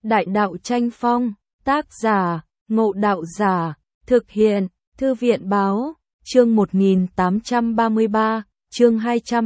Đại đạo tranh phong, tác giả, Ngộ Đạo Giả, thực hiện, Thư viện báo, chương 1833, chương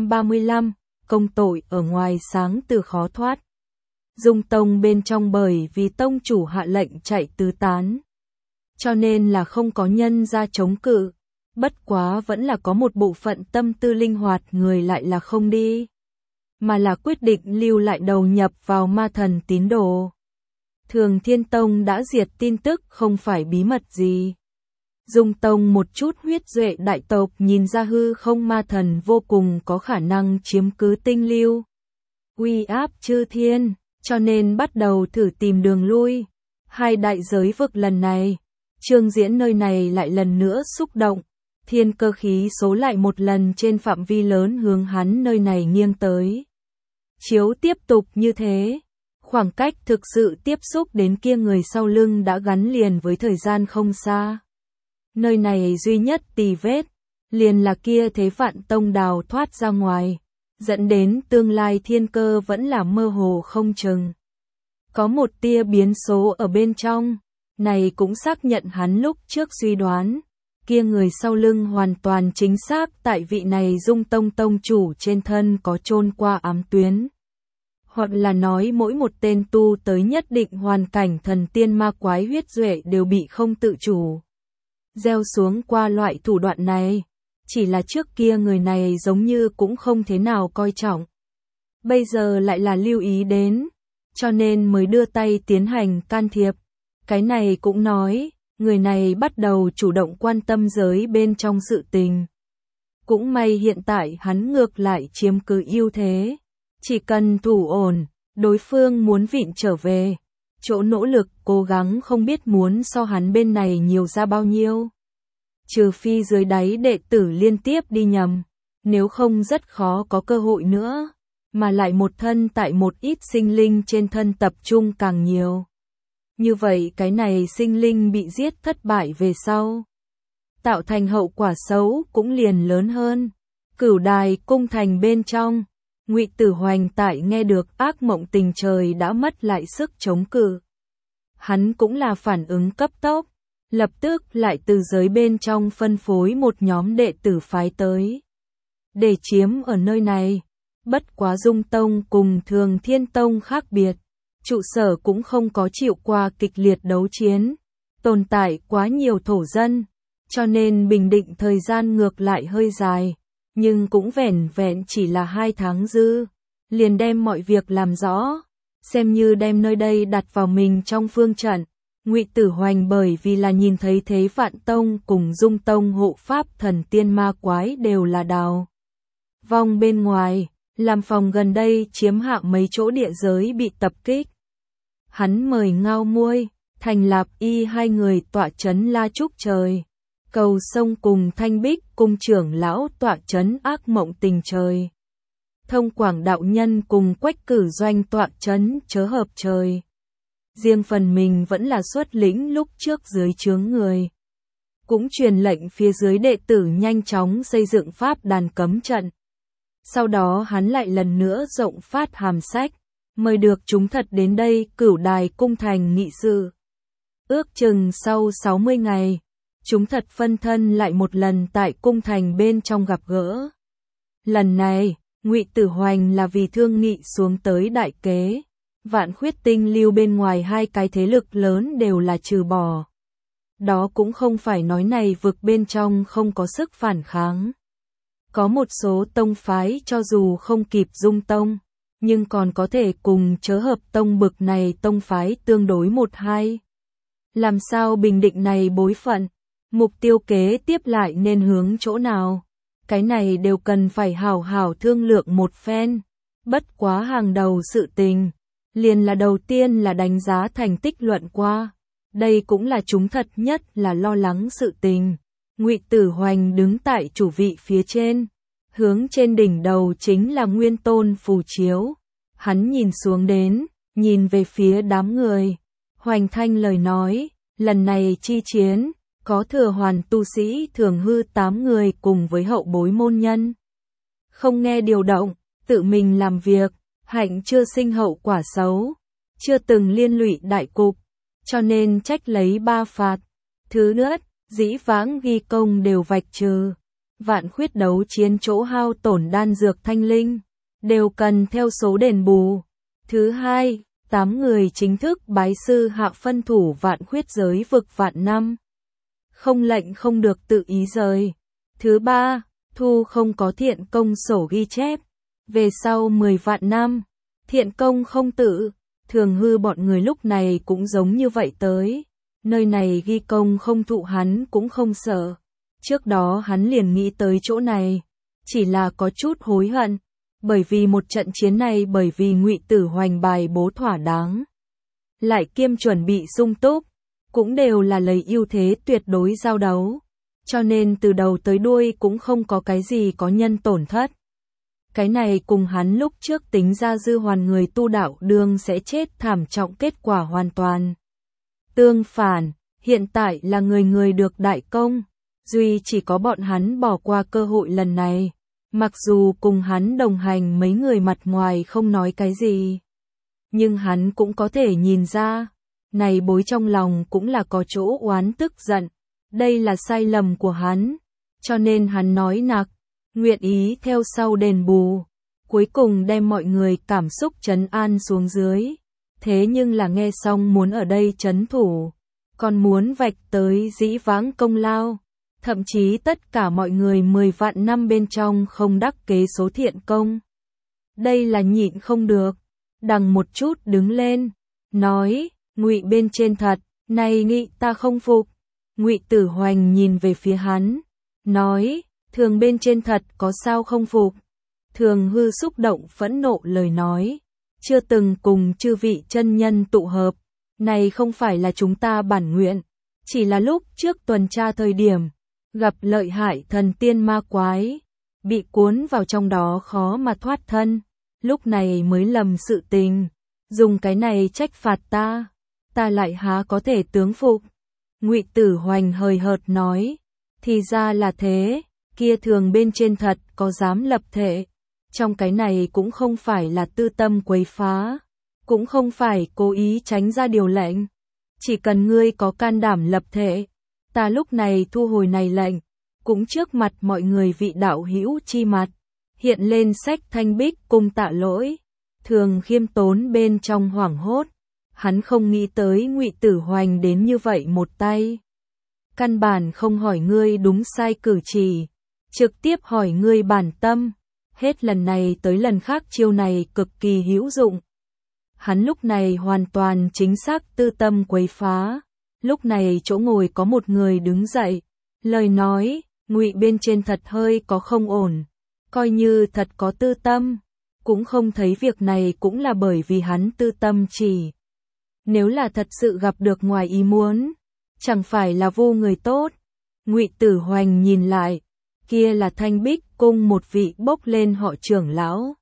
235, công tội ở ngoài sáng từ khó thoát. Dung Tông bên trong bởi vì tông chủ hạ lệnh chạy tứ tán, cho nên là không có nhân ra chống cự, bất quá vẫn là có một bộ phận tâm tư linh hoạt người lại là không đi, mà là quyết định lưu lại đầu nhập vào ma thần tín đồ. Thường Thiên Tông đã diệt tin tức không phải bí mật gì. Dung Tông một chút huyết duệ đại tộc nhìn ra hư không ma thần vô cùng có khả năng chiếm cứ tinh lưu, uy áp chư thiên, cho nên bắt đầu thử tìm đường lui. Hai đại giới vực lần này, Trương Diễn nơi này lại lần nữa xúc động, thiên cơ khí số lại một lần trên phạm vi lớn hướng hắn nơi này nghiêng tới. Chiếu tiếp tục như thế, khoảng cách thực sự tiếp xúc đến kia người sau lưng đã gắn liền với thời gian không xa. Nơi này duy nhất tì vết, liền là kia thế Vạn Tông đào thoát ra ngoài, dẫn đến tương lai thiên cơ vẫn là mơ hồ không chừng. Có một tia biến số ở bên trong, này cũng xác nhận hắn lúc trước suy đoán, kia người sau lưng hoàn toàn chính xác tại vị này Dung Tông tông chủ trên thân có chôn qua ám tuyến. Hoặc là nói mỗi một tên tu tới nhất định hoàn cảnh thần tiên ma quái huyết duệ đều bị không tự chủ gieo xuống qua loại thủ đoạn này, chỉ là trước kia người này giống như cũng không thế nào coi trọng. Bây giờ lại là lưu ý đến, cho nên mới đưa tay tiến hành can thiệp. Cái này cũng nói, người này bắt đầu chủ động quan tâm giới bên trong sự tình. Cũng may hiện tại hắn ngược lại chiếm cứ ưu thế. Chỉ cần thủ ổn, đối phương muốn vịn trở về, chỗ nỗ lực cố gắng không biết muốn so hắn bên này nhiều ra bao nhiêu. Trừ phi dưới đáy đệ tử liên tiếp đi nhầm, nếu không rất khó có cơ hội nữa, mà lại một thân tại một ít sinh linh trên thân tập trung càng nhiều. Như vậy cái này sinh linh bị giết thất bại về sau, tạo thành hậu quả xấu cũng liền lớn hơn. Cửu Đài cung thành bên trong, Ngụy Tử Hoành tại nghe được ác mộng tình trời đã mất lại sức chống cự. Hắn cũng là phản ứng cấp tốc, lập tức lại từ giới bên trong phân phối một nhóm đệ tử phái tới, để chiếm ở nơi này. Bất quá Dung Tông cùng Thường Thiên Tông khác biệt, trụ sở cũng không có chịu qua kịch liệt đấu chiến, tồn tại quá nhiều thổ dân, cho nên bình định thời gian ngược lại hơi dài. Nhưng cũng vẻn vẹn chỉ là 2 tháng dư, liền đem mọi việc làm rõ, xem như đem nơi đây đặt vào mình trong phương trận. Ngụy Tử Hoành bởi vì là nhìn thấy thế Vạn Tông cùng Dung Tông hộ pháp thần tiên ma quái đều là đào vong bên ngoài, làm phòng gần đây chiếm hạ mấy chỗ địa giới bị tập kích. Hắn mời Ngao Muôi, Thành Lạp Y hai người tọa trấn La Trúc Trời. Cầu Sông cùng Thanh Bích cung trưởng lão tọa trấn Ác Mộng Tình Trời. Thông Quảng đạo nhân cùng Quách Cử Doanh tọa trấn Chớ Hợp Trời. Riêng phần mình vẫn là xuất lĩnh lúc trước dưới trướng người. Cũng truyền lệnh phía dưới đệ tử nhanh chóng xây dựng pháp đàn cấm trận. Sau đó hắn lại lần nữa rộng phát hàm sách, mời được chúng thật đến đây Cửu Đài cung thành nghị sự. Ước chừng sau 60 ngày. Chúng thật phân thân lại một lần tại cung thành bên trong gặp gỡ. Lần này, Ngụy Tử Hoành là vì thương nghị xuống tới đại kế. Vạn Khuyết Tinh lưu bên ngoài hai cái thế lực lớn đều là trừ bỏ. Đó cũng không phải nói này vực bên trong không có sức phản kháng. Có một số tông phái cho dù không kịp Dung Tông, nhưng còn có thể cùng Chớ Hợp Tông bực này tông phái tương đối một hai. Làm sao bình định này bối phận? Mục tiêu kế tiếp lại nên hướng chỗ nào? Cái này đều cần phải hảo hảo thương lượng một phen. Bất quá hàng đầu sự tình, liền là đầu tiên là đánh giá thành tích luận qua. Đây cũng là chúng thật nhất là lo lắng sự tình. Ngụy Tử Hoành đứng tại chủ vị phía trên, hướng trên đỉnh đầu chính là Nguyên Tôn phù chiếu. Hắn nhìn xuống đến, nhìn về phía đám người. Hoành thanh lời nói, lần này chi chiến, có thừa hoàn tu sĩ thường hư 8 người cùng với hậu bối môn nhân. Không nghe điều động, tự mình làm việc, hạnh chưa sinh hậu quả xấu. chưa từng liên lụy đại cục, cho nên trách lấy 3 phạt. Thứ nhất, dĩ vãng ghi công đều vạch trừ, Vạn Khuyết đấu chiến chỗ hao tổn đan dược thanh linh, đều cần theo số đền bù. Thứ hai, 8 người chính thức bái sư hạ phân thủ Vạn Khuyết giới vực vạn năm. Không lệnh không được tự ý rời. Thứ ba, thu không có thiện công sổ ghi chép. Về sau 10 vạn năm, thiện công không tự. Thường Hư bọn người lúc này cũng giống như vậy tới. Nơi này ghi công không thụ hắn cũng không sợ. Trước đó hắn liền nghĩ tới chỗ này. Chỉ là có chút hối hận. Bởi vì một trận chiến này bởi vì Ngụy Tử Hoành bài bố thỏa đáng. Lại kiêm chuẩn bị sung túc. Cũng đều là lấy ưu thế tuyệt đối giao đấu. Cho nên từ đầu tới đuôi cũng không có cái gì có nhân tổn thất. Cái này cùng hắn lúc trước tính ra Dư Hoàn người tu đạo đương sẽ chết thảm trọng kết quả hoàn toàn. Tương phản, hiện tại là người người được đại công. Duy chỉ có bọn hắn bỏ qua cơ hội lần này. Mặc dù cùng hắn đồng hành mấy người mặt ngoài không nói cái gì. Nhưng hắn cũng có thể nhìn ra. Này bối trong lòng cũng là có chỗ oán tức giận. Đây là sai lầm của hắn. Cho nên hắn nói nặc. Nguyện ý theo sau đền bù. Cuối cùng đem mọi người cảm xúc trấn an xuống dưới. Thế nhưng là nghe xong muốn ở đây trấn thủ. Còn muốn vạch tới dĩ vãng công lao. Thậm chí tất cả mọi người 10 vạn năm bên trong không đắc kế số thiện công. Đây là nhịn không được. Đằng một chút đứng lên. Nói, Ngụy bên trên thật, này Nghị ta không phục. Ngụy Tử Hoành nhìn về phía hắn. Nói, Thường bên trên thật có sao không phục. Thường Hư xúc động phẫn nộ lời nói. Chưa từng cùng chư vị chân nhân tụ hợp. Này không phải là chúng ta bản nguyện. Chỉ là lúc trước tuần tra thời điểm. Gặp lợi hại thần tiên ma quái. Bị cuốn vào trong đó khó mà thoát thân. Lúc này mới lầm sự tình. Dùng cái này trách phạt ta. Ta lại há có thể tướng phục. Ngụy Tử Hoành hời hợt nói. Thì ra là thế. Kia Thường bên trên thật có dám lập thể. Trong cái này cũng không phải là tư tâm quấy phá. Cũng không phải cố ý tránh ra điều lệnh. Chỉ cần ngươi có can đảm lập thể. Ta lúc này thu hồi này lệnh. Cũng trước mặt mọi người vị đạo hữu chi mặt. Hiện lên sách thanh bích cung tạ lỗi. Thường khiêm tốn bên trong hoảng hốt. Hắn không nghĩ tới Ngụy Tử Hoành đến như vậy một tay. Căn bản không hỏi ngươi đúng sai cử chỉ. Trực tiếp hỏi ngươi bản tâm. Hết lần này tới lần khác chiêu này cực kỳ hữu dụng. Hắn lúc này hoàn toàn chính xác tư tâm quấy phá. Lúc này chỗ ngồi có một người đứng dậy. Lời nói, Ngụy bên trên thật hơi có không ổn. Coi như thật có tư tâm. Cũng không thấy việc này cũng là bởi vì hắn tư tâm chỉ. Nếu là thật sự gặp được ngoài ý muốn. Chẳng phải là vô người tốt. Ngụy Tử Hoành nhìn lại. Kia là Thanh Bích cung một vị bốc lên họ trưởng lão.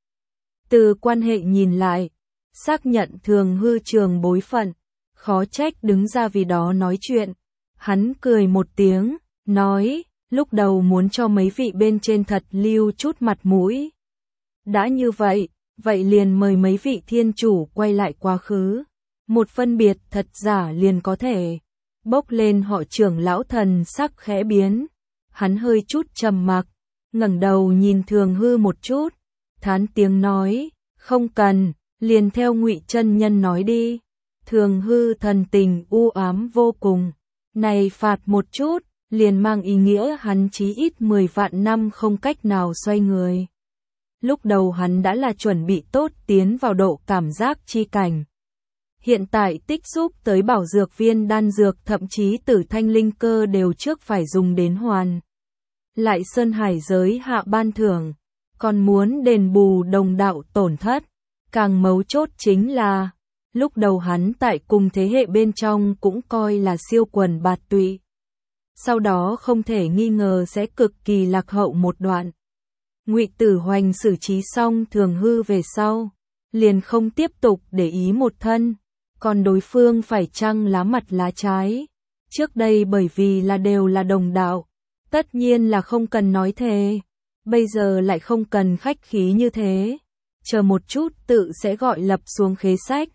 Từ quan hệ nhìn lại. Xác nhận Thường Hư trường bối phận. Khó trách đứng ra vì đó nói chuyện. Hắn cười một tiếng. Nói. Lúc đầu muốn cho mấy vị bên trên thật lưu chút mặt mũi. Đã như vậy. Vậy liền mời mấy vị thiên chủ quay lại quá khứ. Một phân biệt thật giả liền có thể. Bốc lên họ trưởng lão thần sắc khẽ biến. Hắn hơi chút trầm mặc. Ngẩng đầu nhìn Thường Hư một chút. Thán tiếng nói. Không cần. Liền theo Ngụy chân nhân nói đi. Thường Hư thần tình u ám vô cùng. Này phạt một chút. Liền mang ý nghĩa hắn chí ít 10 vạn năm không cách nào xoay người. Lúc đầu hắn đã là chuẩn bị tốt tiến vào độ cảm giác chi cảnh. Hiện tại tích xúc tới bảo dược viên đan dược thậm chí tử thanh linh cơ đều trước phải dùng đến hoàn. Lại Sơn Hải giới hạ ban thưởng. Còn muốn đền bù đồng đạo tổn thất. Càng mấu chốt chính là. Lúc đầu hắn tại cùng thế hệ bên trong cũng coi là siêu quần bạt tụy. Sau đó không thể nghi ngờ sẽ cực kỳ lạc hậu một đoạn. Ngụy Tử Hoành xử trí xong Thường Hư về sau. Liền không tiếp tục để ý một thân. Còn đối phương phải chăng lá mặt lá trái. Trước đây bởi vì là đều là đồng đạo. Tất nhiên là không cần nói thế. Bây giờ lại không cần khách khí như thế. Chờ một chút tự sẽ gọi lập xuống khế sách.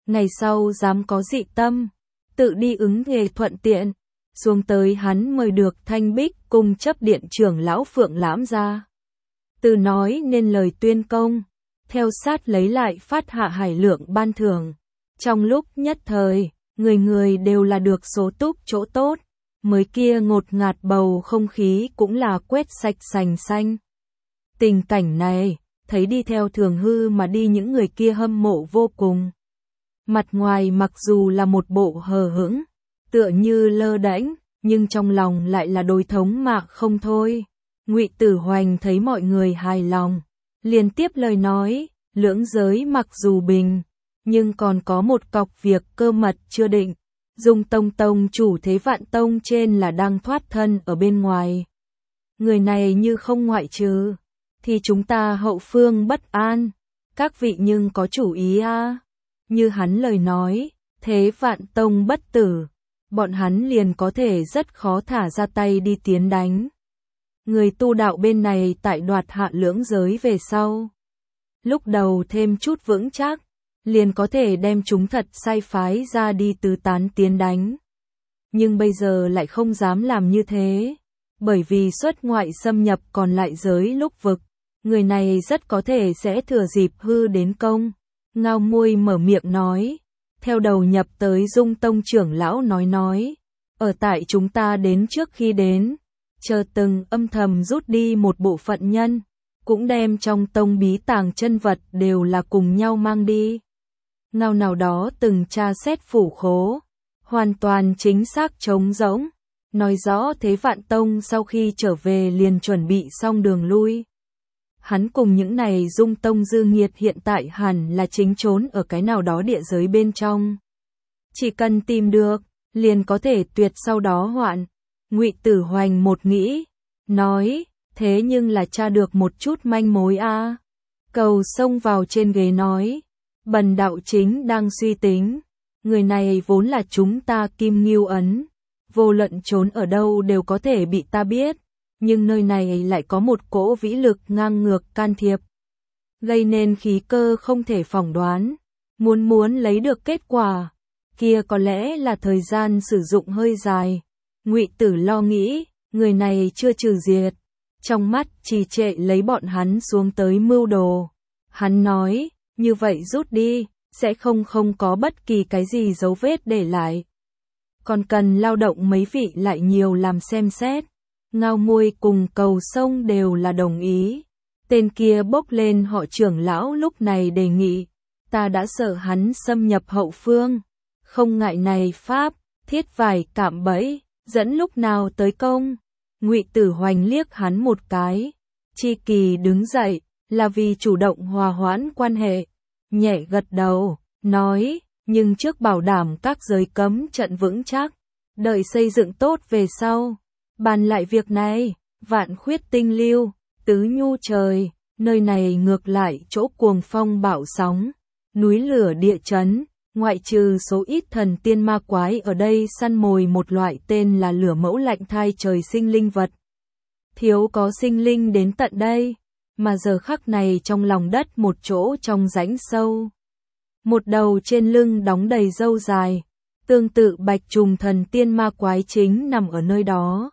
ngày sau dám có dị tâm, tự đi ứng nghề thuận tiện, xuống tới hắn mời được Thanh Bích cùng chấp điện trưởng lão Phượng Lãm ra. Từ nói nên lời tuyên công, theo sát lấy lại phát hạ hải lượng ban thưởng. Trong lúc nhất thời, người người đều là được số túc chỗ tốt, mới kia ngột ngạt bầu không khí cũng là quét sạch sành xanh. Tình cảnh này, thấy đi theo Thường Hư mà đi những người kia hâm mộ vô cùng. Mặt ngoài mặc dù là một bộ hờ hững, tựa như lơ đễnh, nhưng trong lòng lại là đối thống mạc không thôi. Ngụy Tử Hoành thấy mọi người hài lòng, liền tiếp lời nói, lưỡng giới mặc dù bình, nhưng còn có một cọc việc cơ mật chưa định. Dung Tông Tông chủ Thế Vạn Tông trên là đang thoát thân ở bên ngoài. Người này như không ngoại trừ, thì chúng ta hậu phương bất an. Các vị nhưng có chủ ý a? Như hắn lời nói, Thế Vạn Tông bất tử, bọn hắn liền có thể rất khó thả ra tay đi tiến đánh. Người tu đạo bên này tại đoạt hạ lưỡng giới về sau, lúc đầu thêm chút vững chắc, liền có thể đem chúng thật sai phái ra đi tứ tán tiến đánh. Nhưng bây giờ lại không dám làm như thế, bởi vì xuất ngoại xâm nhập còn lại giới lúc vực, người này rất có thể sẽ thừa dịp hư đến công. Ngao Môi mở miệng nói, theo đầu nhập tới Dung Tông trưởng lão nói, ở tại chúng ta đến trước khi đến, chờ từng âm thầm rút đi một bộ phận nhân, cũng đem trong tông bí tàng chân vật đều là cùng nhau mang đi. Ngao nào đó từng tra xét phủ khố, hoàn toàn chính xác trống rỗng, nói rõ Thế Vạn Tông sau khi trở về liền chuẩn bị xong đường lui. Hắn cùng những này Dung Tông dư nghiệt hiện tại hẳn là chính trốn ở cái nào đó địa giới bên trong. Chỉ cần tìm được, liền có thể tuyệt sau đó hoạn. Ngụy Tử Hoành một nghĩ, nói, thế nhưng là tra được một chút manh mối a. Cầu xông vào trên ghế nói, bần đạo chính đang suy tính, người này vốn là chúng ta Kim Ngưu ấn, vô luận trốn ở đâu đều có thể bị ta biết, nhưng nơi này lại có một cỗ vĩ lực ngang ngược can thiệp, gây nên khí cơ không thể phỏng đoán, muốn lấy được kết quả, kia có lẽ là thời gian sử dụng hơi dài. Ngụy Tử lo nghĩ, người này chưa trừ diệt, trong mắt trì trệ lấy bọn hắn xuống tới mưu đồ. Hắn nói, như vậy rút đi, sẽ không có bất kỳ cái gì dấu vết để lại. Còn cần lao động mấy vị lại nhiều làm xem xét. Ngao Môi cùng Cầu Sông đều là đồng ý. Tên kia bốc lên họ trưởng lão lúc này đề nghị, ta đã sợ hắn xâm nhập hậu phương, không ngại này pháp, thiết vải cạm bẫy, dẫn lúc nào tới công. Ngụy Tử Hoành liếc hắn một cái, Chi Kỳ đứng dậy, là vì chủ động hòa hoãn quan hệ, nhẹ gật đầu, nói, nhưng trước bảo đảm các giới cấm trận vững chắc, đợi xây dựng tốt về sau, bàn lại việc này. Vạn Khuyết tinh lưu, tứ nhu trời, nơi này ngược lại chỗ cuồng phong bão sóng, núi lửa địa chấn, ngoại trừ số ít thần tiên ma quái ở đây săn mồi một loại tên là lửa mẫu lạnh thai trời sinh linh vật. Thiếu có sinh linh đến tận đây, mà giờ khắc này trong lòng đất một chỗ trong rãnh sâu. Một đầu trên lưng đóng đầy râu dài, tương tự bạch trùng thần tiên ma quái chính nằm ở nơi đó.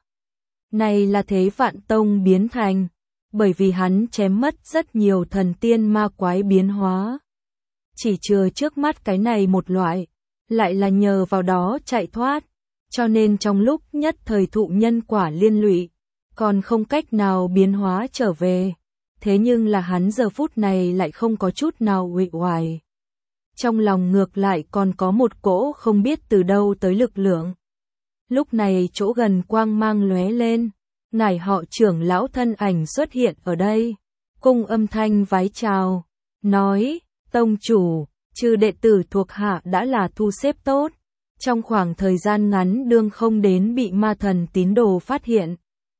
Này là Thế Vạn Tông biến thành, bởi vì hắn chém mất rất nhiều thần tiên ma quái biến hóa. Chỉ chừa trước mắt cái này một loại, lại là nhờ vào đó chạy thoát, cho nên trong lúc nhất thời thụ nhân quả liên lụy, còn không cách nào biến hóa trở về. Thế nhưng là hắn giờ phút này lại không có chút nào uể oải. Trong lòng ngược lại còn có một cỗ không biết từ đâu tới lực lượng. Lúc này chỗ gần quang mang lóe lên, ngài họ trưởng lão thân ảnh xuất hiện ở đây, cung âm thanh vái chào, nói, tông chủ, trừ đệ tử thuộc hạ đã là thu xếp tốt, trong khoảng thời gian ngắn đương không đến bị ma thần tín đồ phát hiện.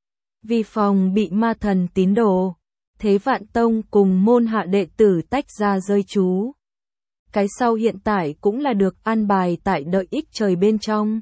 Vì phòng bị ma thần tín đồ, Thế Vạn Tông cùng môn hạ đệ tử tách ra rơi trú. Cái sau hiện tại cũng là được an bài tại đợi ích trời bên trong.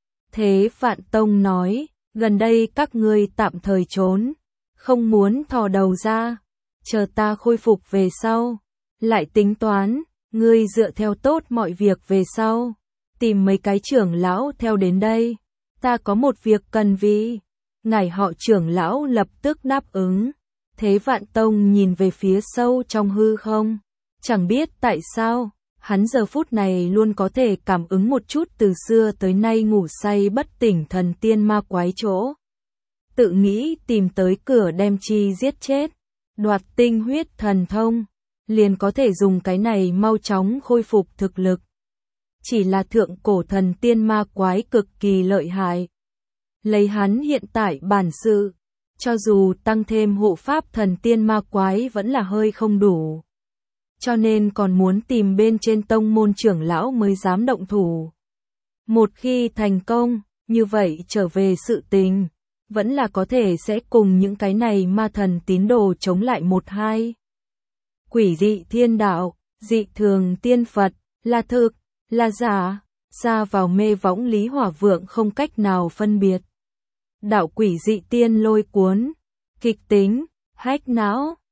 Thế Vạn Tông nói, gần đây các ngươi tạm thời trốn, không muốn thò đầu ra, chờ ta khôi phục về sau, lại tính toán, Ngươi dựa theo tốt mọi việc về sau, tìm mấy cái trưởng lão theo đến đây, ta có một việc cần vì. Ngài họ trưởng lão lập tức đáp ứng. Thế Vạn Tông nhìn về phía sâu trong hư không, chẳng biết tại sao, hắn giờ phút này luôn có thể cảm ứng một chút từ xưa tới nay ngủ say bất tỉnh thần tiên ma quái chỗ. Tự nghĩ tìm tới cửa đem chi giết chết, đoạt tinh huyết thần thông, liền có thể dùng cái này mau chóng khôi phục thực lực. Chỉ là thượng cổ thần tiên ma quái cực kỳ lợi hại. Lấy hắn hiện tại bản sự, cho dù tăng thêm hộ pháp thần tiên ma quái vẫn là hơi không đủ. Cho nên còn muốn tìm bên trên tông môn trưởng lão mới dám động thủ. Một khi thành công, như vậy trở về sự tình, vẫn là có thể sẽ cùng những cái này ma thần tín đồ chống lại một hai. Quỷ dị thiên đạo, dị thường tiên Phật, là thực, là giả, xa vào mê võng Lý Hỏa Vượng không cách nào phân biệt. Đạo quỷ dị tiên lôi cuốn, kịch tính, hách não,